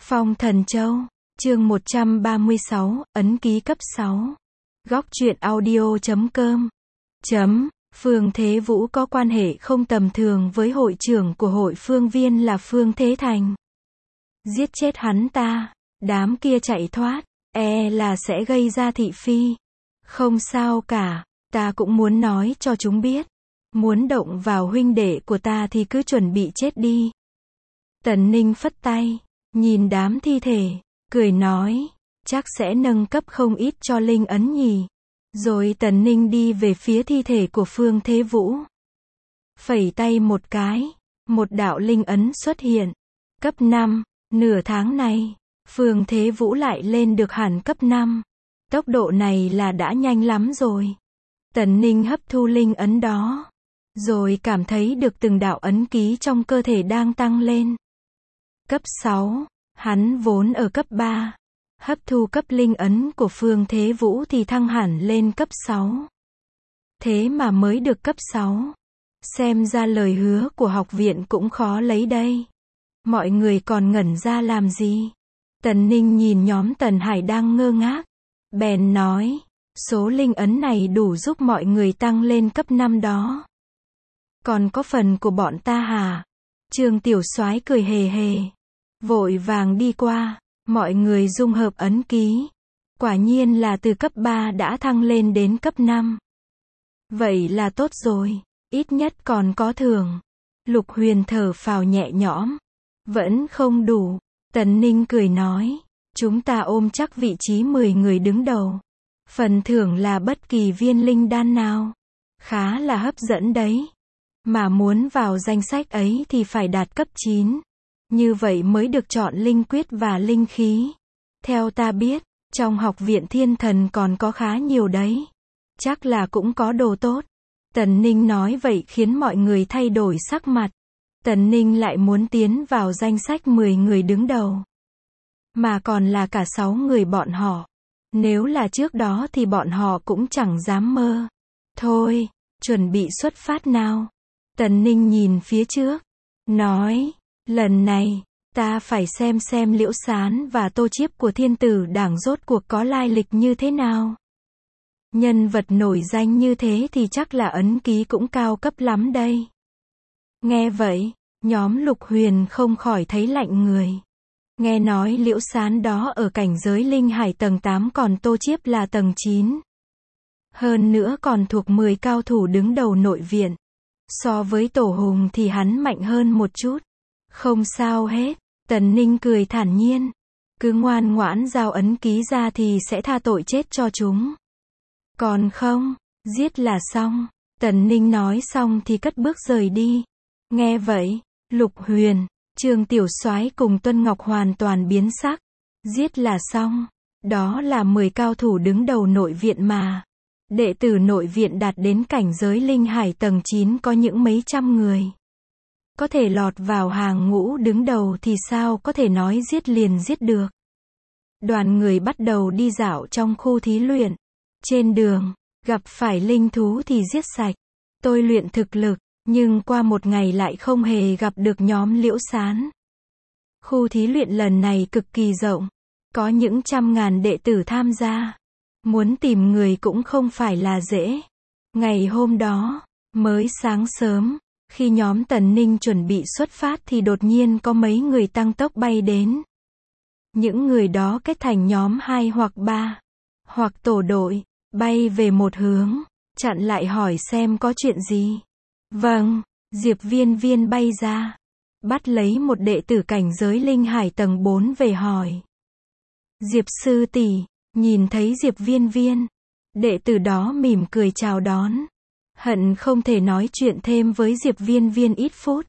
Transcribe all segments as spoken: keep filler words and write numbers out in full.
Phong Thần Châu, chương một trăm ba mươi sáu, ấn ký cấp sáu. Góc truyện audio chấm com. Chấm, Phương Thế Vũ có quan hệ không tầm thường với hội trưởng của hội Phương Viên là Phương Thế Thành. Giết chết hắn ta, đám kia chạy thoát, e là sẽ gây ra thị phi. Không sao cả, ta cũng muốn nói cho chúng biết. Muốn động vào huynh đệ của ta thì cứ chuẩn bị chết đi. Tần Ninh phất tay, nhìn đám thi thể, cười nói, chắc sẽ nâng cấp không ít cho linh ấn nhỉ. Rồi Tần Ninh đi về phía thi thể của Phương Thế Vũ. Phẩy tay một cái, một đạo linh ấn xuất hiện. Cấp năm, nửa tháng này, Phương Thế Vũ lại lên được hẳn cấp năm. Tốc độ này là đã nhanh lắm rồi. Tần Ninh hấp thu linh ấn đó, rồi cảm thấy được từng đạo ấn ký trong cơ thể đang tăng lên. Cấp sáu, hắn vốn ở cấp ba. Hấp thu cấp linh ấn của Phương Thế Vũ thì thăng hẳn lên cấp sáu. Thế mà mới được cấp sáu. Xem ra lời hứa của học viện cũng khó lấy đây. Mọi người còn ngẩn ra làm gì? Tần Ninh nhìn nhóm Tần Hải đang ngơ ngác. Bèn nói, số linh ấn này đủ giúp mọi người tăng lên cấp năm đó. Còn có phần của bọn ta hả? Trương Tiểu Soái cười hề hề. Vội vàng đi qua, mọi người dung hợp ấn ký. Quả nhiên là từ cấp ba đã thăng lên đến cấp năm. Vậy là tốt rồi, ít nhất còn có thưởng. Lục Huyền thở phào nhẹ nhõm. Vẫn không đủ. Tần Ninh cười nói, chúng ta ôm chắc vị trí mười người đứng đầu. Phần thưởng là bất kỳ viên linh đan nào. Khá là hấp dẫn đấy. Mà muốn vào danh sách ấy thì phải đạt cấp chín. Như vậy mới được chọn linh quyết và linh khí. Theo ta biết, trong học viện thiên thần còn có khá nhiều đấy. Chắc là cũng có đồ tốt. Tần Ninh nói vậy khiến mọi người thay đổi sắc mặt. Tần Ninh lại muốn tiến vào danh sách mười người đứng đầu. Mà còn là cả sáu người bọn họ. Nếu là trước đó thì bọn họ cũng chẳng dám mơ. Thôi, chuẩn bị xuất phát nào. Tần Ninh nhìn phía trước. Nói, lần này, ta phải xem xem Liễu Sán và Tô Chiếp của Thiên Tử Đảng rốt cuộc có lai lịch như thế nào. Nhân vật nổi danh như thế thì chắc là ấn ký cũng cao cấp lắm đây. Nghe vậy, nhóm Lục Huyền không khỏi thấy lạnh người. Nghe nói Liễu Sán đó ở cảnh giới linh hải tầng tám còn Tô Chiếp là tầng chín. Hơn nữa còn thuộc mười cao thủ đứng đầu nội viện. So với Tổ Hùng thì hắn mạnh hơn một chút. Không sao hết. Tần Ninh cười thản nhiên. Cứ ngoan ngoãn giao ấn ký ra thì sẽ tha tội chết cho chúng. Còn không, giết là xong. Tần Ninh nói xong thì cất bước rời đi. Nghe vậy, Lục Huyền, Trương Tiểu Soái cùng Tuân Ngọc hoàn toàn biến sắc. Giết là xong. Đó là mười cao thủ đứng đầu nội viện mà. Đệ tử nội viện đạt đến cảnh giới linh hải tầng chín có những mấy trăm người. Có thể lọt vào hàng ngũ đứng đầu thì sao có thể nói giết liền giết được. Đoàn người bắt đầu đi dạo trong khu thí luyện. Trên đường, gặp phải linh thú thì giết sạch. Tôi luyện thực lực, nhưng qua một ngày lại không hề gặp được nhóm Liễu Sán. Khu thí luyện lần này cực kỳ rộng. Có những trăm ngàn đệ tử tham gia. Muốn tìm người cũng không phải là dễ. Ngày hôm đó, mới sáng sớm, khi nhóm Tần Ninh chuẩn bị xuất phát thì đột nhiên có mấy người tăng tốc bay đến. Những người đó kết thành nhóm hai hoặc ba, hoặc tổ đội, bay về một hướng, chặn lại hỏi xem có chuyện gì. Vâng, Diệp Viên Viên bay ra, bắt lấy một đệ tử cảnh giới linh hải tầng bốn về hỏi. Diệp sư tỷ, nhìn thấy Diệp Viên Viên, đệ tử đó mỉm cười chào đón. Hận không thể nói chuyện thêm với Diệp Viên Viên ít phút.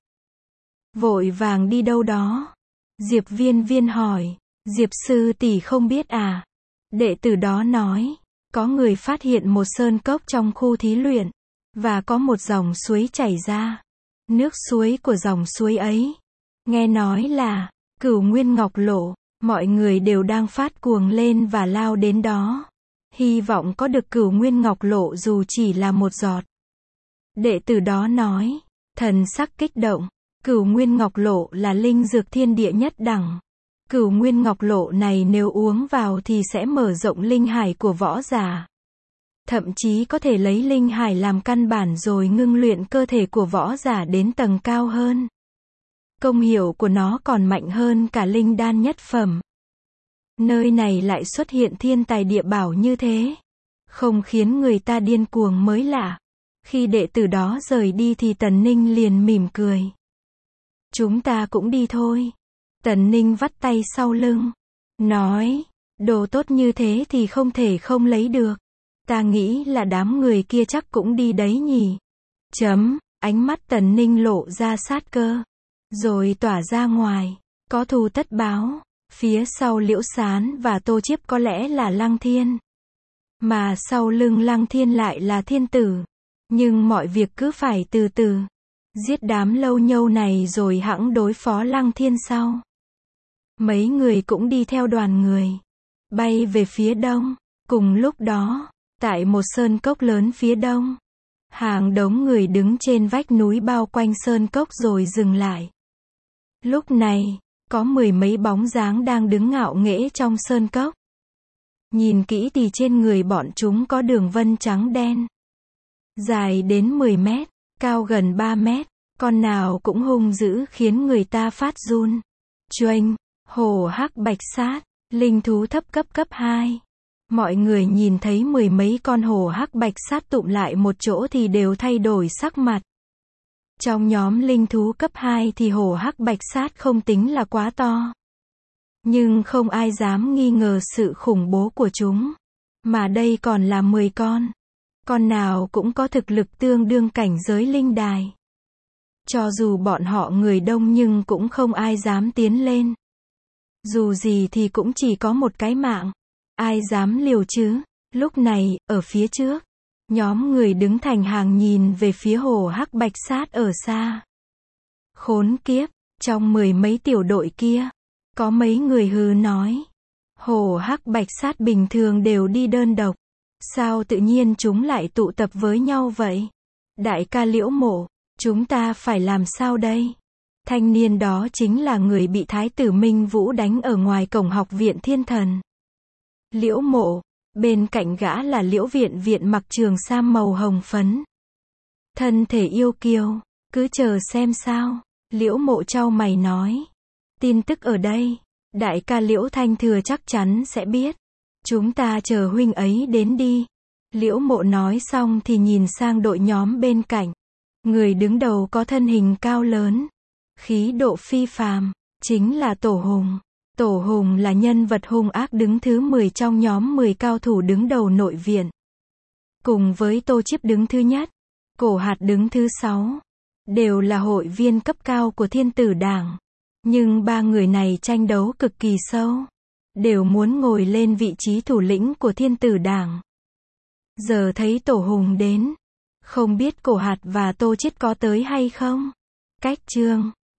Vội vàng đi đâu đó? Diệp Viên Viên hỏi, Diệp sư tỷ không biết à? Đệ tử đó nói, có người phát hiện một sơn cốc trong khu thí luyện, và có một dòng suối chảy ra. Nước suối của dòng suối ấy, nghe nói là Cửu Nguyên Ngọc Lộ, mọi người đều đang phát cuồng lên và lao đến đó. Hy vọng có được Cửu Nguyên Ngọc Lộ dù chỉ là một giọt. Đệ tử đó nói, thần sắc kích động, Cửu Nguyên Ngọc Lộ là linh dược thiên địa nhất đẳng. Cửu Nguyên Ngọc Lộ này nếu uống vào thì sẽ mở rộng linh hải của võ giả. Thậm chí có thể lấy linh hải làm căn bản rồi ngưng luyện cơ thể của võ giả đến tầng cao hơn. Công hiệu của nó còn mạnh hơn cả linh đan nhất phẩm. Nơi này lại xuất hiện thiên tài địa bảo như thế, không khiến người ta điên cuồng mới lạ. Khi đệ tử đó rời đi thì Tần Ninh liền mỉm cười. Chúng ta cũng đi thôi. Tần Ninh vắt tay sau lưng, nói, đồ tốt như thế thì không thể không lấy được. Ta nghĩ là đám người kia chắc cũng đi đấy nhỉ. Chấm, ánh mắt Tần Ninh lộ ra sát cơ, rồi tỏa ra ngoài, có thù tất báo. Phía sau Liễu Sán và Tô Chiếp có lẽ là Lăng Thiên, mà sau lưng Lăng Thiên lại là Thiên Tử. Nhưng mọi việc cứ phải từ từ, giết đám lâu nhâu này rồi hẵng đối phó Lăng Thiên sau. Mấy người cũng đi theo đoàn người, bay về phía đông. Cùng lúc đó, tại một sơn cốc lớn phía đông, hàng đống người đứng trên vách núi bao quanh sơn cốc rồi dừng lại. Lúc này, có mười mấy bóng dáng đang đứng ngạo nghễ trong sơn cốc. Nhìn kỹ thì trên người bọn chúng có đường vân trắng đen, dài đến mười mét, cao gần ba mét, con nào cũng hung dữ khiến người ta phát run. Choanh, hổ hắc bạch sát, linh thú thấp cấp cấp hai. Mọi người nhìn thấy mười mấy con hổ hắc bạch sát tụm lại một chỗ thì đều thay đổi sắc mặt. Trong nhóm linh thú cấp hai thì hổ hắc bạch sát không tính là quá to. Nhưng không ai dám nghi ngờ sự khủng bố của chúng. Mà đây còn là mười con. Con nào cũng có thực lực tương đương cảnh giới linh đài. Cho dù bọn họ người đông nhưng cũng không ai dám tiến lên. Dù gì thì cũng chỉ có một cái mạng. Ai dám liều chứ? Lúc này, ở phía trước, nhóm người đứng thành hàng nhìn về phía hổ hắc bạch sát ở xa. Khốn kiếp, trong mười mấy tiểu đội kia, có mấy người hừ nói. Hổ hắc bạch sát bình thường đều đi đơn độc. Sao tự nhiên chúng lại tụ tập với nhau vậy? Đại ca Liễu Mộ, chúng ta phải làm sao đây? Thanh niên đó chính là người bị Thái tử Minh Vũ đánh ở ngoài cổng học viện Thiên Thần. Liễu Mộ, bên cạnh gã là Liễu Viện Viện mặc trường sam màu hồng phấn. Thân thể yêu kiều, cứ chờ xem sao. Liễu Mộ chau mày nói. Tin tức ở đây, đại ca Liễu Thanh Thừa chắc chắn sẽ biết. Chúng ta chờ huynh ấy đến đi. Liễu Mộ nói xong thì nhìn sang đội nhóm bên cạnh. Người đứng đầu có thân hình cao lớn, khí độ phi phàm, chính là Tổ Hùng. Tổ Hùng là nhân vật hung ác đứng thứ mười trong nhóm mười cao thủ đứng đầu nội viện. Cùng với Tô Chiếp đứng thứ nhất, Cổ Hạt đứng thứ sáu. Đều là hội viên cấp cao của Thiên Tử Đảng. Nhưng ba người này tranh đấu cực kỳ sâu. Đều muốn ngồi lên vị trí thủ lĩnh của Thiên Tử Đảng. Giờ thấy Tổ Hùng đến, không biết Cổ Hạt và Tô Chiết có tới hay không? Cách chương